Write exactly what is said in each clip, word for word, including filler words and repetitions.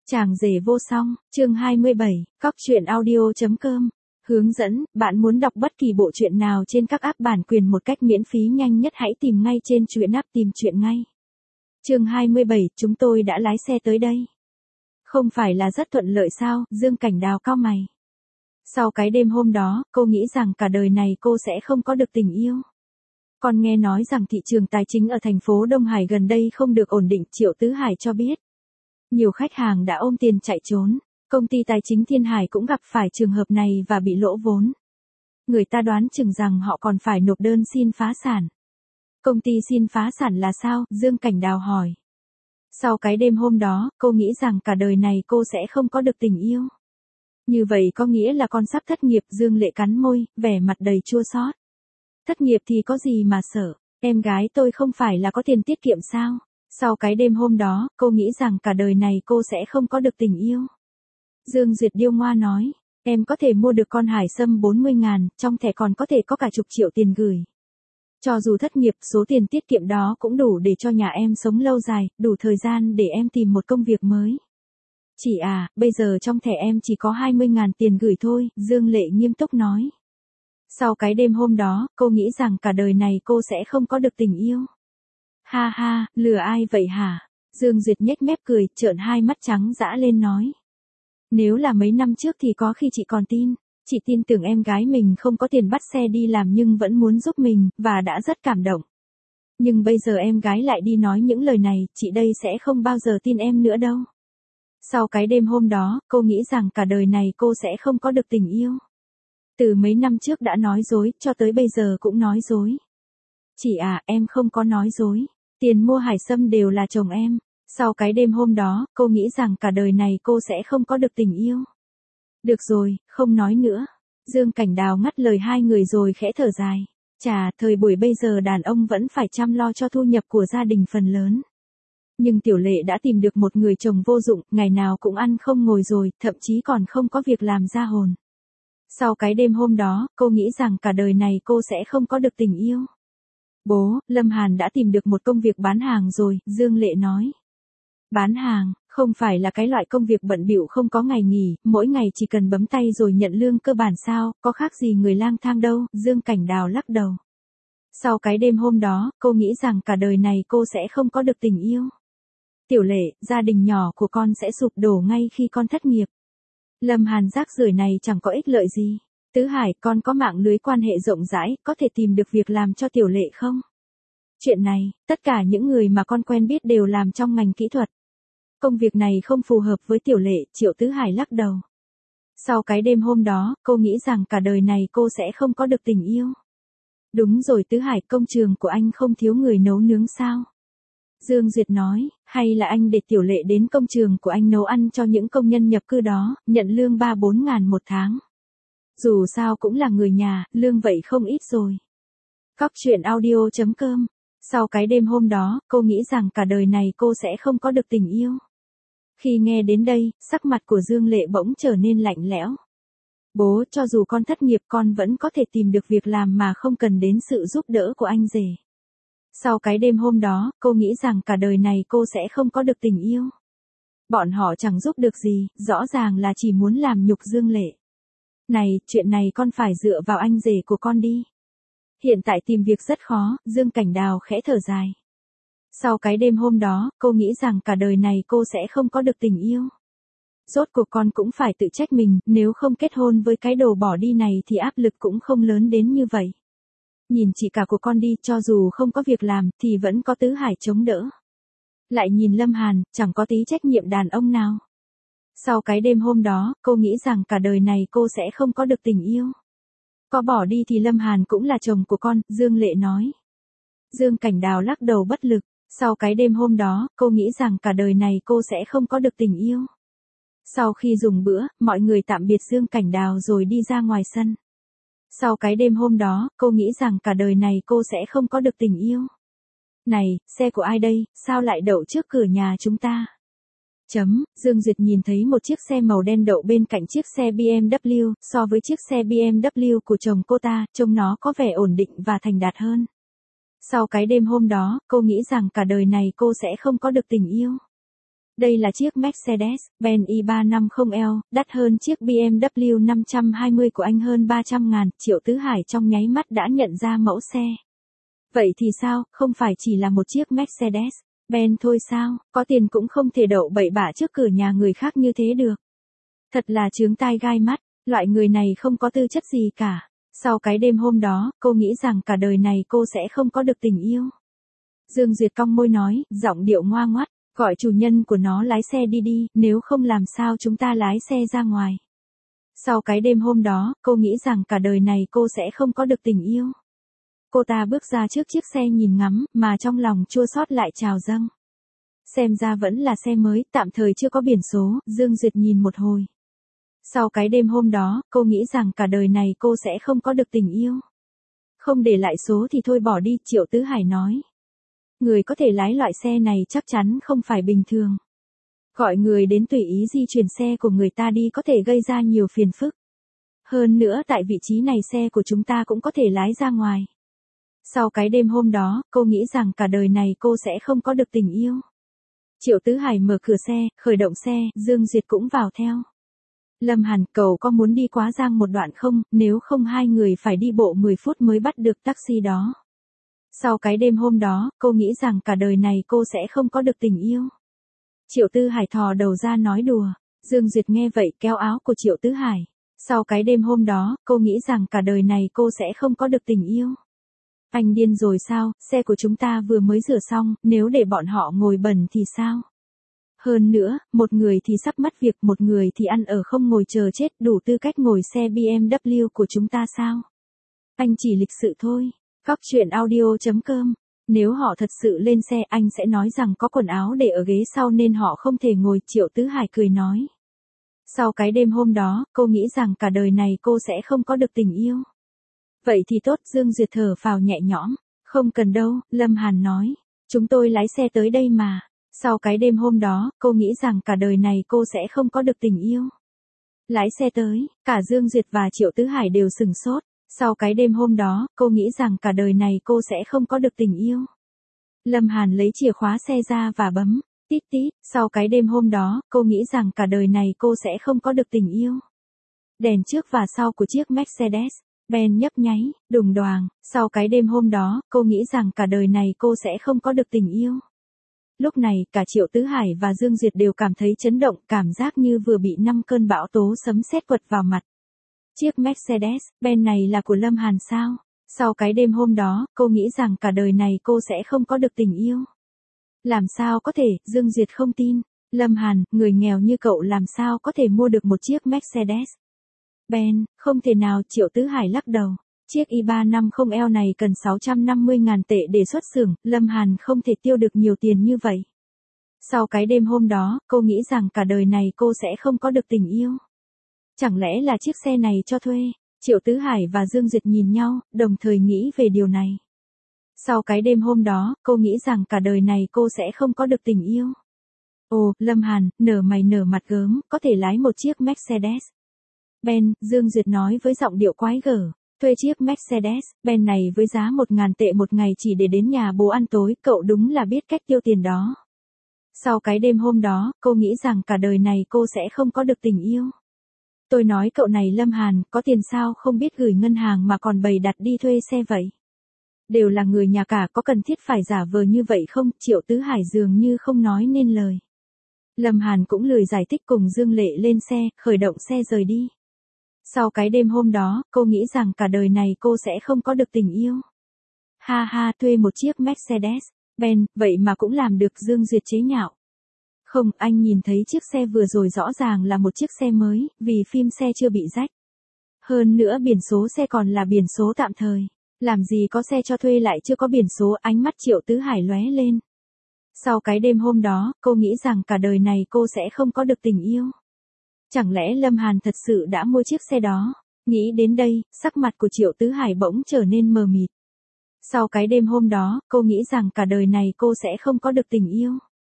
Chàng rể vô song, chương hai mươi bảy, cóc truyện audio.com. Hướng dẫn, bạn muốn đọc bất kỳ bộ truyện nào trên các app bản quyền một cách miễn phí nhanh nhất hãy tìm ngay trên truyện app tìm truyện ngay. Chương hai mươi bảy, chúng tôi đã lái xe tới đây. Không phải là rất thuận lợi sao, Dương Cảnh Đào cau mày. Sau cái đêm hôm đó, cô nghĩ rằng cả đời này cô sẽ không có được tình yêu. Còn nghe nói rằng thị trường tài chính ở thành phố Đông Hải gần đây không được ổn định, Triệu Tứ Hải cho biết. Nhiều khách hàng đã ôm tiền chạy trốn, công ty tài chính Thiên Hải cũng gặp phải trường hợp này và bị lỗ vốn. Người ta đoán chừng rằng họ còn phải nộp đơn xin phá sản. Công ty xin phá sản là sao? Dương Cảnh Đào hỏi. Sau cái đêm hôm đó, cô nghĩ rằng cả đời này cô sẽ không có được tình yêu. Như vậy có nghĩa là con sắp thất nghiệp. Dương Lệ cắn môi, vẻ mặt đầy chua xót. Thất nghiệp thì có gì mà sợ, em gái tôi không phải là có tiền tiết kiệm sao? Sau cái đêm hôm đó, cô nghĩ rằng cả đời này cô sẽ không có được tình yêu. Dương Duyệt điêu ngoa nói, em có thể mua được con hải sâm bốn mươi ngàn, trong thẻ còn có thể có cả chục triệu tiền gửi. Cho dù thất nghiệp, số tiền tiết kiệm đó cũng đủ để cho nhà em sống lâu dài, đủ thời gian để em tìm một công việc mới. Chị à, bây giờ trong thẻ em chỉ có hai mươi ngàn tiền gửi thôi, Dương Lệ nghiêm túc nói. Sau cái đêm hôm đó, cô nghĩ rằng cả đời này cô sẽ không có được tình yêu. Ha ha, lừa ai vậy hả? Dương Duyệt nhếch mép cười, trợn hai mắt trắng dã lên nói. Nếu là mấy năm trước thì có khi chị còn tin, chị tin tưởng em gái mình không có tiền bắt xe đi làm nhưng vẫn muốn giúp mình, và đã rất cảm động. Nhưng bây giờ em gái lại đi nói những lời này, chị đây sẽ không bao giờ tin em nữa đâu. Sau cái đêm hôm đó, cô nghĩ rằng cả đời này cô sẽ không có được tình yêu. Từ mấy năm trước đã nói dối, cho tới bây giờ cũng nói dối. Chị à, em không có nói dối. Tiền mua hải sâm đều là chồng em. Sau cái đêm hôm đó, cô nghĩ rằng cả đời này cô sẽ không có được tình yêu. Được rồi, không nói nữa. Dương Cảnh Đào ngắt lời hai người rồi khẽ thở dài. Chà, thời buổi bây giờ đàn ông vẫn phải chăm lo cho thu nhập của gia đình phần lớn. Nhưng Tiểu Lệ đã tìm được một người chồng vô dụng, ngày nào cũng ăn không ngồi rồi, thậm chí còn không có việc làm ra hồn. Sau cái đêm hôm đó, cô nghĩ rằng cả đời này cô sẽ không có được tình yêu. Bố, Lâm Hàn đã tìm được một công việc bán hàng rồi, Dương Lệ nói. Bán hàng, không phải là cái loại công việc bận bịu không có ngày nghỉ, mỗi ngày chỉ cần bấm tay rồi nhận lương cơ bản sao, có khác gì người lang thang đâu, Dương Cảnh Đào lắc đầu. Sau cái đêm hôm đó, cô nghĩ rằng cả đời này cô sẽ không có được tình yêu. Tiểu Lệ, gia đình nhỏ của con sẽ sụp đổ ngay khi con thất nghiệp. Lâm Hàn rác rưởi này chẳng có ích lợi gì. Tứ Hải, con có mạng lưới quan hệ rộng rãi, có thể tìm được việc làm cho Tiểu Lệ không? Chuyện này, tất cả những người mà con quen biết đều làm trong ngành kỹ thuật. Công việc này không phù hợp với Tiểu Lệ, Triệu Tứ Hải lắc đầu. Sau cái đêm hôm đó, cô nghĩ rằng cả đời này cô sẽ không có được tình yêu. Đúng rồi Tứ Hải, công trường của anh không thiếu người nấu nướng sao? Dương Duyệt nói, hay là anh để Tiểu Lệ đến công trường của anh nấu ăn cho những công nhân nhập cư đó, nhận lương ba bốn ngàn một tháng. Dù sao cũng là người nhà, lương vậy không ít rồi. Cóc truyện audio.com. Sau cái đêm hôm đó, cô nghĩ rằng cả đời này cô sẽ không có được tình yêu. Khi nghe đến đây, sắc mặt của Dương Lệ bỗng trở nên lạnh lẽo. Bố, cho dù con thất nghiệp con vẫn có thể tìm được việc làm mà không cần đến sự giúp đỡ của anh rể. Sau cái đêm hôm đó, cô nghĩ rằng cả đời này cô sẽ không có được tình yêu. Bọn họ chẳng giúp được gì, rõ ràng là chỉ muốn làm nhục Dương Lệ. Này, chuyện này con phải dựa vào anh rể của con đi. Hiện tại tìm việc rất khó, Dương Cảnh Đào khẽ thở dài. Sau cái đêm hôm đó, cô nghĩ rằng cả đời này cô sẽ không có được tình yêu. Rốt cuộc con cũng phải tự trách mình, nếu không kết hôn với cái đồ bỏ đi này thì áp lực cũng không lớn đến như vậy. Nhìn chị cả của con đi, cho dù không có việc làm, thì vẫn có Tứ Hải chống đỡ. Lại nhìn Lâm Hàn, chẳng có tí trách nhiệm đàn ông nào. Sau cái đêm hôm đó, cô nghĩ rằng cả đời này cô sẽ không có được tình yêu. Có bỏ đi thì Lâm Hàn cũng là chồng của con, Dương Lệ nói. Dương Cảnh Đào lắc đầu bất lực. Sau cái đêm hôm đó, cô nghĩ rằng cả đời này cô sẽ không có được tình yêu. Sau khi dùng bữa, mọi người tạm biệt Dương Cảnh Đào rồi đi ra ngoài sân. Sau cái đêm hôm đó, cô nghĩ rằng cả đời này cô sẽ không có được tình yêu. Này, xe của ai đây, sao lại đậu trước cửa nhà chúng ta? Chấm, Dương Duyệt nhìn thấy một chiếc xe màu đen đậu bên cạnh chiếc xe bê em vê so với chiếc xe bê em vê của chồng cô ta, trông nó có vẻ ổn định và thành đạt hơn. Sau cái đêm hôm đó, cô nghĩ rằng cả đời này cô sẽ không có được tình yêu. Đây là chiếc Mercedes-Benz E ba trăm năm mươi L, đắt hơn chiếc B M W năm trăm hai mươi của anh hơn ba trăm ngàn, Triệu Tứ Hải trong nháy mắt đã nhận ra mẫu xe. Vậy thì sao, không phải chỉ là một chiếc Mercedes-Benz thôi sao, có tiền cũng không thể đậu bậy bạ trước cửa nhà người khác như thế được. Thật là chướng tai gai mắt, loại người này không có tư chất gì cả. Sau cái đêm hôm đó, cô nghĩ rằng cả đời này cô sẽ không có được tình yêu. Dương Duyệt cong môi nói, giọng điệu ngoa ngoắt, gọi chủ nhân của nó lái xe đi đi, nếu không làm sao chúng ta lái xe ra ngoài. Sau cái đêm hôm đó, cô nghĩ rằng cả đời này cô sẽ không có được tình yêu. Cô ta bước ra trước chiếc xe nhìn ngắm, mà trong lòng chua xót lại trào dâng. Xem ra vẫn là xe mới, tạm thời chưa có biển số, Dương Duyệt nhìn một hồi. Sau cái đêm hôm đó, cô nghĩ rằng cả đời này cô sẽ không có được tình yêu. Không để lại số thì thôi bỏ đi, Triệu Tứ Hải nói. Người có thể lái loại xe này chắc chắn không phải bình thường. Gọi người đến tùy ý di chuyển xe của người ta đi có thể gây ra nhiều phiền phức. Hơn nữa tại vị trí này xe của chúng ta cũng có thể lái ra ngoài. Sau cái đêm hôm đó, cô nghĩ rằng cả đời này cô sẽ không có được tình yêu. Triệu Tứ Hải mở cửa xe, khởi động xe, Dương Duyệt cũng vào theo. Lâm Hàn, cậu có muốn đi Quá Giang một đoạn không, nếu không hai người phải đi bộ mười phút mới bắt được taxi đó. Sau cái đêm hôm đó, cô nghĩ rằng cả đời này cô sẽ không có được tình yêu. Triệu Tứ Hải thò đầu ra nói đùa. Dương Duyệt nghe vậy kéo áo của Triệu Tứ Hải. Sau cái đêm hôm đó, cô nghĩ rằng cả đời này cô sẽ không có được tình yêu. Anh điên rồi sao, xe của chúng ta vừa mới rửa xong, nếu để bọn họ ngồi bẩn thì sao? Hơn nữa, một người thì sắp mất việc, một người thì ăn ở không ngồi chờ chết, đủ tư cách ngồi xe B M W của chúng ta sao? Anh chỉ lịch sự thôi. Cóc truyện audio chấm com. Nếu họ thật sự lên xe anh sẽ nói rằng có quần áo để ở ghế sau nên họ không thể ngồi, Triệu Tứ Hải cười nói. Sau cái đêm hôm đó, cô nghĩ rằng cả đời này cô sẽ không có được tình yêu. Vậy thì tốt, Dương Duyệt thở phào nhẹ nhõm. Không cần đâu, Lâm Hàn nói. Chúng tôi lái xe tới đây mà. Sau cái đêm hôm đó, cô nghĩ rằng cả đời này cô sẽ không có được tình yêu. Lái xe tới, cả Dương Duyệt và Triệu Tứ Hải đều sừng sốt. Sau cái đêm hôm đó, cô nghĩ rằng cả đời này cô sẽ không có được tình yêu. Lâm Hàn lấy chìa khóa xe ra và bấm, tít tít, sau cái đêm hôm đó, cô nghĩ rằng cả đời này cô sẽ không có được tình yêu. Đèn trước và sau của chiếc Mercedes-Benz nhấp nháy, đùng đoàng, sau cái đêm hôm đó, cô nghĩ rằng cả đời này cô sẽ không có được tình yêu. Lúc này, cả Triệu Tứ Hải và Dương Duyệt đều cảm thấy chấn động, cảm giác như vừa bị năm cơn bão tố sấm sét quật vào mặt. Chiếc Mercedes-Benz này là của Lâm Hàn sao? Sau cái đêm hôm đó, cô nghĩ rằng cả đời này cô sẽ không có được tình yêu. Làm sao có thể, Dương Duyệt không tin. Lâm Hàn, người nghèo như cậu làm sao có thể mua được một chiếc Mercedes-Benz, không thể nào, Triệu Tứ Hải lắc đầu. Chiếc E ba trăm năm mươi L này cần sáu trăm năm mươi ngàn tệ để xuất xưởng, Lâm Hàn không thể tiêu được nhiều tiền như vậy. Sau cái đêm hôm đó, cô nghĩ rằng cả đời này cô sẽ không có được tình yêu. Chẳng lẽ là chiếc xe này cho thuê? Triệu Tứ Hải và Dương Duyệt nhìn nhau, đồng thời nghĩ về điều này. Sau cái đêm hôm đó, cô nghĩ rằng cả đời này cô sẽ không có được tình yêu. Ồ, Lâm Hàn, nở mày nở mặt gớm, có thể lái một chiếc Mercedes-Benz, Dương Duyệt nói với giọng điệu quái gở. Thuê chiếc Mercedes-Benz này với giá một ngàn tệ một ngày chỉ để đến nhà bố ăn tối, cậu đúng là biết cách tiêu tiền đó. Sau cái đêm hôm đó, cô nghĩ rằng cả đời này cô sẽ không có được tình yêu. Tôi nói cậu này Lâm Hàn, có tiền sao không biết gửi ngân hàng mà còn bày đặt đi thuê xe vậy? Đều là người nhà cả, có cần thiết phải giả vờ như vậy không? Triệu Tứ Hải dường như không nói nên lời. Lâm Hàn cũng lười giải thích, cùng Dương Lệ lên xe, khởi động xe rời đi. Sau cái đêm hôm đó, cô nghĩ rằng cả đời này cô sẽ không có được tình yêu. Ha ha, thuê một chiếc Mercedes-Benz, vậy mà cũng làm được, Dương Duyệt chế nhạo. Không, anh nhìn thấy chiếc xe vừa rồi rõ ràng là một chiếc xe mới, vì phim xe chưa bị rách. Hơn nữa biển số xe còn là biển số tạm thời. Làm gì có xe cho thuê lại chưa có biển số, ánh mắt Triệu Tứ Hải lóe lên. Sau cái đêm hôm đó, cô nghĩ rằng cả đời này cô sẽ không có được tình yêu. Chẳng lẽ Lâm Hàn thật sự đã mua chiếc xe đó? Nghĩ đến đây, sắc mặt của Triệu Tứ Hải bỗng trở nên mờ mịt. Sau cái đêm hôm đó, cô nghĩ rằng cả đời này cô sẽ không có được tình yêu.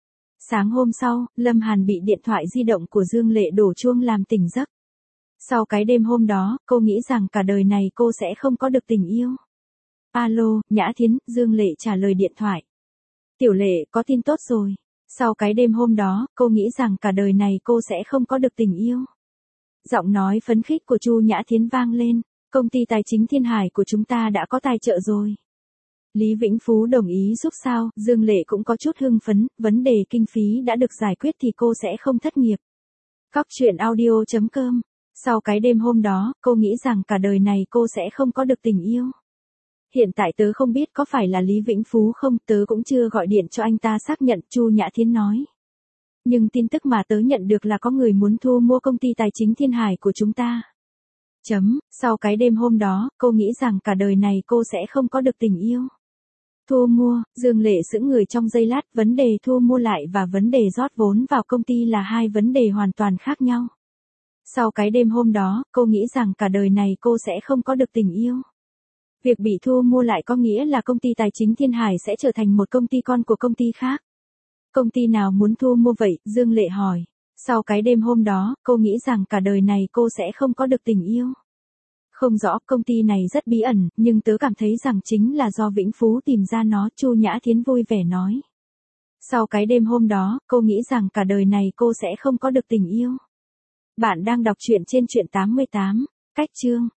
Sáng hôm sau, Lâm Hàn bị điện thoại di động của Dương Lệ đổ chuông làm tỉnh giấc. Sau cái đêm hôm đó, cô nghĩ rằng cả đời này cô sẽ không có được tình yêu. Alo, Nhã Thiến, Dương Lệ trả lời điện thoại. Tiểu Lệ, có tin tốt rồi. Sau cái đêm hôm đó, cô nghĩ rằng cả đời này cô sẽ không có được tình yêu. Giọng nói phấn khích của Chu Nhã Thiến vang lên, công ty tài chính Thiên Hải của chúng ta đã có tài trợ rồi. Lý Vĩnh Phú đồng ý giúp sao, Dương Lệ cũng có chút hưng phấn, vấn đề kinh phí đã được giải quyết thì cô sẽ không thất nghiệp. Cóc truyện audio chấm com. Sau cái đêm hôm đó, cô nghĩ rằng cả đời này cô sẽ không có được tình yêu. Hiện tại tớ không biết có phải là Lý Vĩnh Phú không, tớ cũng chưa gọi điện cho anh ta xác nhận, Chu Nhã Thiến nói. Nhưng tin tức mà tớ nhận được là có người muốn thu mua công ty tài chính Thiên Hải của chúng ta. Chấm, sau cái đêm hôm đó, cô nghĩ rằng cả đời này cô sẽ không có được tình yêu. Thu mua, Dương Lệ sững người trong giây lát, vấn đề thu mua lại và vấn đề rót vốn vào công ty là hai vấn đề hoàn toàn khác nhau. Sau cái đêm hôm đó, cô nghĩ rằng cả đời này cô sẽ không có được tình yêu. Việc bị thu mua lại có nghĩa là công ty tài chính Thiên Hải sẽ trở thành một công ty con của công ty khác. Công ty nào muốn thu mua vậy? Dương Lệ hỏi. Sau cái đêm hôm đó, cô nghĩ rằng cả đời này cô sẽ không có được tình yêu. Không rõ, công ty này rất bí ẩn, nhưng tớ cảm thấy rằng chính là do Vĩnh Phú tìm ra nó, Chu Nhã Thiến vui vẻ nói. Sau cái đêm hôm đó, cô nghĩ rằng cả đời này cô sẽ không có được tình yêu. Bạn đang đọc truyện trên truyện tám mươi tám, cách chương.